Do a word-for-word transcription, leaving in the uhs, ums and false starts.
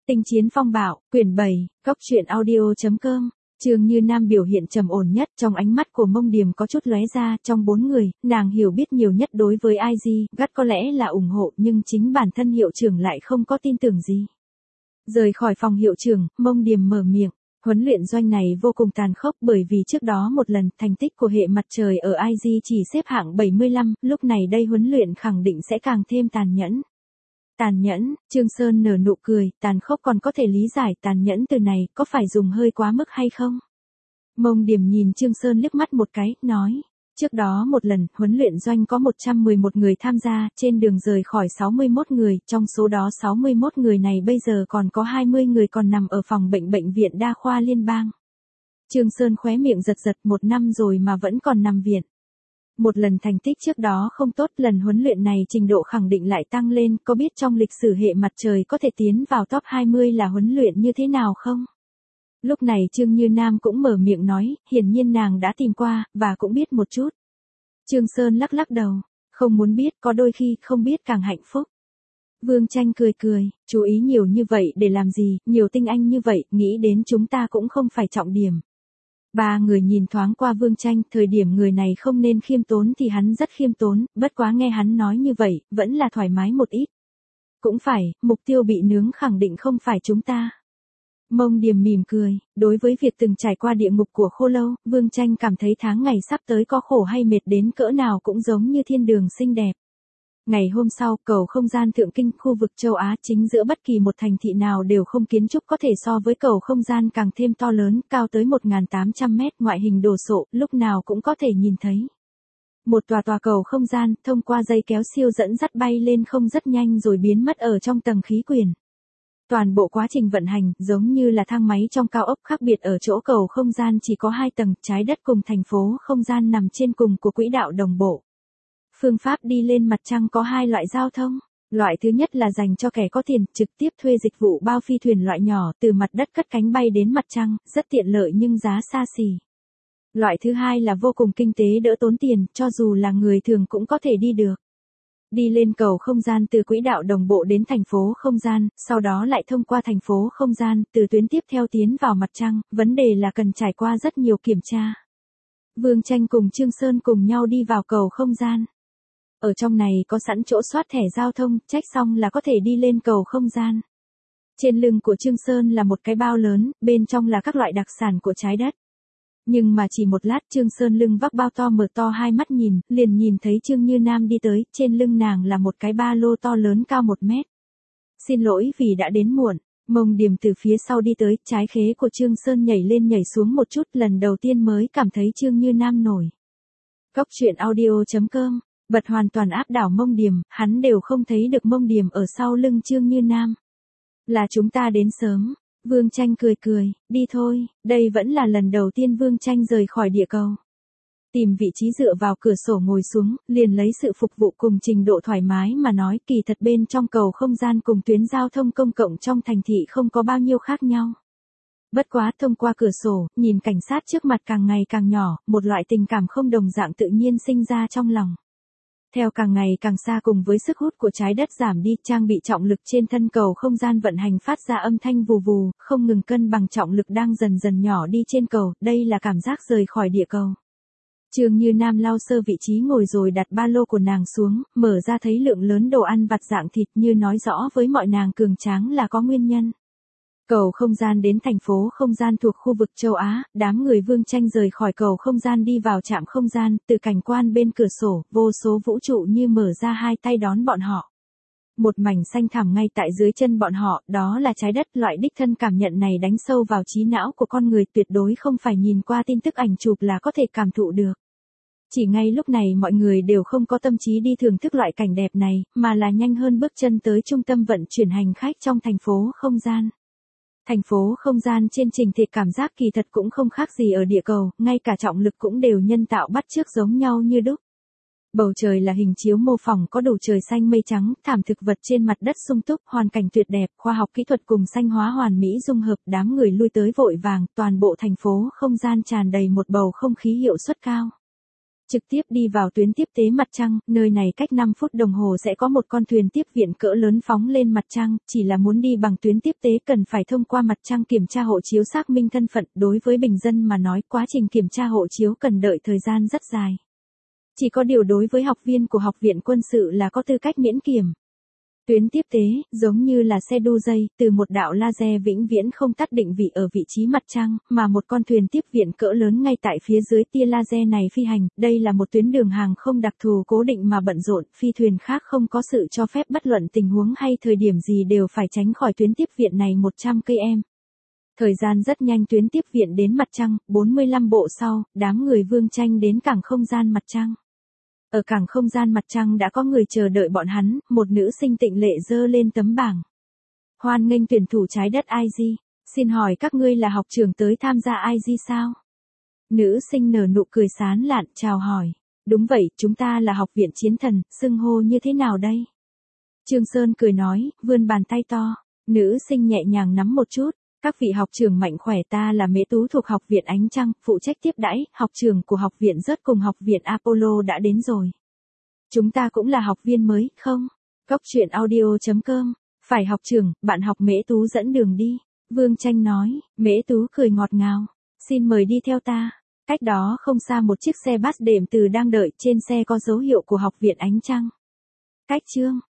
Tinh chiến phong bạo, quyển bảy, cóc truyện audio chấm com. Trương Như Nam biểu hiện trầm ổn nhất, trong ánh mắt của Mông Điềm có chút lóe ra, trong bốn người, nàng hiểu biết nhiều nhất đối với i giê, gắt có lẽ là ủng hộ, nhưng chính bản thân hiệu trưởng lại không có tin tưởng gì. Rời khỏi phòng hiệu trưởng, Mông Điềm mở miệng, huấn luyện doanh này vô cùng tàn khốc bởi vì trước đó một lần, thành tích của hệ mặt trời ở i giê chỉ xếp hạng bảy mươi lăm, lúc này đây huấn luyện khẳng định sẽ càng thêm tàn nhẫn. Tàn nhẫn, Trương Sơn nở nụ cười, tàn khốc còn có thể lý giải, tàn nhẫn từ này, có phải dùng hơi quá mức hay không? Mông Điềm nhìn Trương Sơn liếc mắt một cái, nói, trước đó một lần, huấn luyện doanh có một trăm mười một người tham gia, trên đường rời khỏi sáu mươi mốt người, trong số đó sáu mươi mốt người này bây giờ còn có hai mươi người còn nằm ở phòng bệnh bệnh viện đa khoa liên bang. Trương Sơn khóe miệng giật giật, một năm rồi mà vẫn còn nằm viện. Một lần thành tích trước đó không tốt, lần huấn luyện này trình độ khẳng định lại tăng lên, có biết trong lịch sử hệ mặt trời có thể tiến vào top hai mươi là huấn luyện như thế nào không? Lúc này Trương Như Nam cũng mở miệng nói, hiển nhiên nàng đã tìm qua, và cũng biết một chút. Trương Sơn lắc lắc đầu, không muốn biết, có đôi khi không biết càng hạnh phúc. Vương Tranh cười cười, chú ý nhiều như vậy để làm gì, nhiều tinh anh như vậy, nghĩ đến chúng ta cũng không phải trọng điểm. Ba người nhìn thoáng qua Vương Tranh, thời điểm người này không nên khiêm tốn thì hắn rất khiêm tốn, bất quá nghe hắn nói như vậy, vẫn là thoải mái một ít. Cũng phải, mục tiêu bị nướng khẳng định không phải chúng ta. Mông Điềm mỉm cười, đối với việc từng trải qua địa ngục của Khô Lâu, Vương Tranh cảm thấy tháng ngày sắp tới có khổ hay mệt đến cỡ nào cũng giống như thiên đường xinh đẹp. Ngày hôm sau, cầu không gian thượng kinh, khu vực châu Á, chính giữa bất kỳ một thành thị nào đều không kiến trúc có thể so với cầu không gian, càng thêm to lớn, cao tới một nghìn tám trăm mét, ngoại hình đồ sộ, lúc nào cũng có thể nhìn thấy. Một tòa tòa cầu không gian, thông qua dây kéo siêu dẫn dắt bay lên không rất nhanh rồi biến mất ở trong tầng khí quyển. Toàn bộ quá trình vận hành, giống như là thang máy trong cao ốc, khác biệt ở chỗ cầu không gian chỉ có hai tầng, trái đất cùng thành phố không gian nằm trên cùng của quỹ đạo đồng bộ. Phương pháp đi lên mặt trăng có hai loại giao thông. Loại thứ nhất là dành cho kẻ có tiền, trực tiếp thuê dịch vụ bao phi thuyền loại nhỏ, từ mặt đất cất cánh bay đến mặt trăng, rất tiện lợi nhưng giá xa xỉ. Loại thứ hai là vô cùng kinh tế, đỡ tốn tiền, cho dù là người thường cũng có thể đi được. Đi lên cầu không gian từ quỹ đạo đồng bộ đến thành phố không gian, sau đó lại thông qua thành phố không gian, từ tuyến tiếp theo tiến vào mặt trăng, vấn đề là cần trải qua rất nhiều kiểm tra. Vương Tranh cùng Trương Sơn cùng nhau đi vào cầu không gian. Ở trong này có sẵn chỗ soát thẻ giao thông, check xong là có thể đi lên cầu không gian. Trên lưng của Trương Sơn là một cái bao lớn, bên trong là các loại đặc sản của trái đất. Nhưng mà chỉ một lát Trương Sơn lưng vác bao to, mở to hai mắt nhìn, liền nhìn thấy Trương Như Nam đi tới, trên lưng nàng là một cái ba lô to lớn cao một mét. Xin lỗi vì đã đến muộn, Mông Điềm từ phía sau đi tới, trái khế của Trương Sơn nhảy lên nhảy xuống một chút, lần đầu tiên mới cảm thấy Trương Như Nam nổi. Cóc truyện audio chấm com. Bật hoàn toàn áp đảo Mông Điềm, hắn đều không thấy được Mông Điềm ở sau lưng Trương Như Nam. Là chúng ta đến sớm. Vương Tranh cười cười, đi thôi, đây vẫn là lần đầu tiên Vương Tranh rời khỏi địa cầu. Tìm vị trí dựa vào cửa sổ ngồi xuống, liền lấy sự phục vụ cùng trình độ thoải mái mà nói, kỳ thật bên trong cầu không gian cùng tuyến giao thông công cộng trong thành thị không có bao nhiêu khác nhau. Bất quá thông qua cửa sổ, nhìn cảnh sát trước mặt càng ngày càng nhỏ, một loại tình cảm không đồng dạng tự nhiên sinh ra trong lòng. Theo càng ngày càng xa cùng với sức hút của trái đất giảm đi, trang bị trọng lực trên thân cầu không gian vận hành phát ra âm thanh vù vù, không ngừng cân bằng trọng lực đang dần dần nhỏ đi trên cầu, đây là cảm giác rời khỏi địa cầu. Trương Như Nam lau sơ vị trí ngồi rồi đặt ba lô của nàng xuống, mở ra thấy lượng lớn đồ ăn vặt dạng thịt, như nói rõ với mọi nàng cường tráng là có nguyên nhân. Cầu không gian đến thành phố không gian thuộc khu vực châu Á, đám người Vương Tranh rời khỏi cầu không gian đi vào trạm không gian, từ cảnh quan bên cửa sổ, vô số vũ trụ như mở ra hai tay đón bọn họ. Một mảnh xanh thẳm ngay tại dưới chân bọn họ, đó là trái đất, loại đích thân cảm nhận này đánh sâu vào trí não của con người, tuyệt đối không phải nhìn qua tin tức ảnh chụp là có thể cảm thụ được. Chỉ ngay lúc này mọi người đều không có tâm trí đi thưởng thức loại cảnh đẹp này, mà là nhanh hơn bước chân tới trung tâm vận chuyển hành khách trong thành phố không gian. Thành phố không gian trên trình thể cảm giác kỳ thật cũng không khác gì ở địa cầu, ngay cả trọng lực cũng đều nhân tạo bắt chước giống nhau như đúc. Bầu trời là hình chiếu mô phỏng, có đủ trời xanh mây trắng, thảm thực vật trên mặt đất sung túc, hoàn cảnh tuyệt đẹp, khoa học kỹ thuật cùng xanh hóa hoàn mỹ dung hợp, đám người lui tới vội vàng, toàn bộ thành phố không gian tràn đầy một bầu không khí hiệu suất cao. Trực tiếp đi vào tuyến tiếp tế mặt trăng, nơi này cách năm phút đồng hồ sẽ có một con thuyền tiếp viện cỡ lớn phóng lên mặt trăng, chỉ là muốn đi bằng tuyến tiếp tế cần phải thông qua mặt trăng kiểm tra hộ chiếu xác minh thân phận, đối với bình dân mà nói quá trình kiểm tra hộ chiếu cần đợi thời gian rất dài. Chỉ có điều đối với học viên của học viện quân sự là có tư cách miễn kiểm. Tuyến tiếp tế, giống như là xe đu dây, từ một đạo laser vĩnh viễn không tắt định vị ở vị trí mặt trăng, mà một con thuyền tiếp viện cỡ lớn ngay tại phía dưới tia laser này phi hành, đây là một tuyến đường hàng không đặc thù cố định mà bận rộn, phi thuyền khác không có sự cho phép bất luận tình huống hay thời điểm gì đều phải tránh khỏi tuyến tiếp viện này một trăm ki lô mét. Thời gian rất nhanh tuyến tiếp viện đến mặt trăng, bốn mươi lăm bộ sau, đám người Vương Tranh đến cảng không gian mặt trăng. Ở cảng không gian mặt trăng đã có người chờ đợi bọn hắn, một nữ sinh tịnh lệ giơ lên tấm bảng. Hoan nghênh tuyển thủ trái đất i giê, xin hỏi các ngươi là học trưởng tới tham gia i giê sao? Nữ sinh nở nụ cười sán lạn chào hỏi. Đúng vậy, chúng ta là học viện chiến thần, xưng hô như thế nào đây? Trương Sơn cười nói, vươn bàn tay to. Nữ sinh nhẹ nhàng nắm một chút. Các vị học trưởng mạnh khỏe, ta là Mễ Tú thuộc học viện Ánh Trăng, phụ trách tiếp đãi, học trưởng của học viện Rớt cùng học viện Apollo đã đến rồi. Chúng ta cũng là học viên mới, không? Góc truyện audio chấm com, phải học trưởng, bạn học Mễ Tú dẫn đường đi. Vương Tranh nói, Mễ Tú cười ngọt ngào, xin mời đi theo ta. Cách đó không xa một chiếc xe bus đệm từ đang đợi, trên xe có dấu hiệu của học viện Ánh Trăng. Cách chương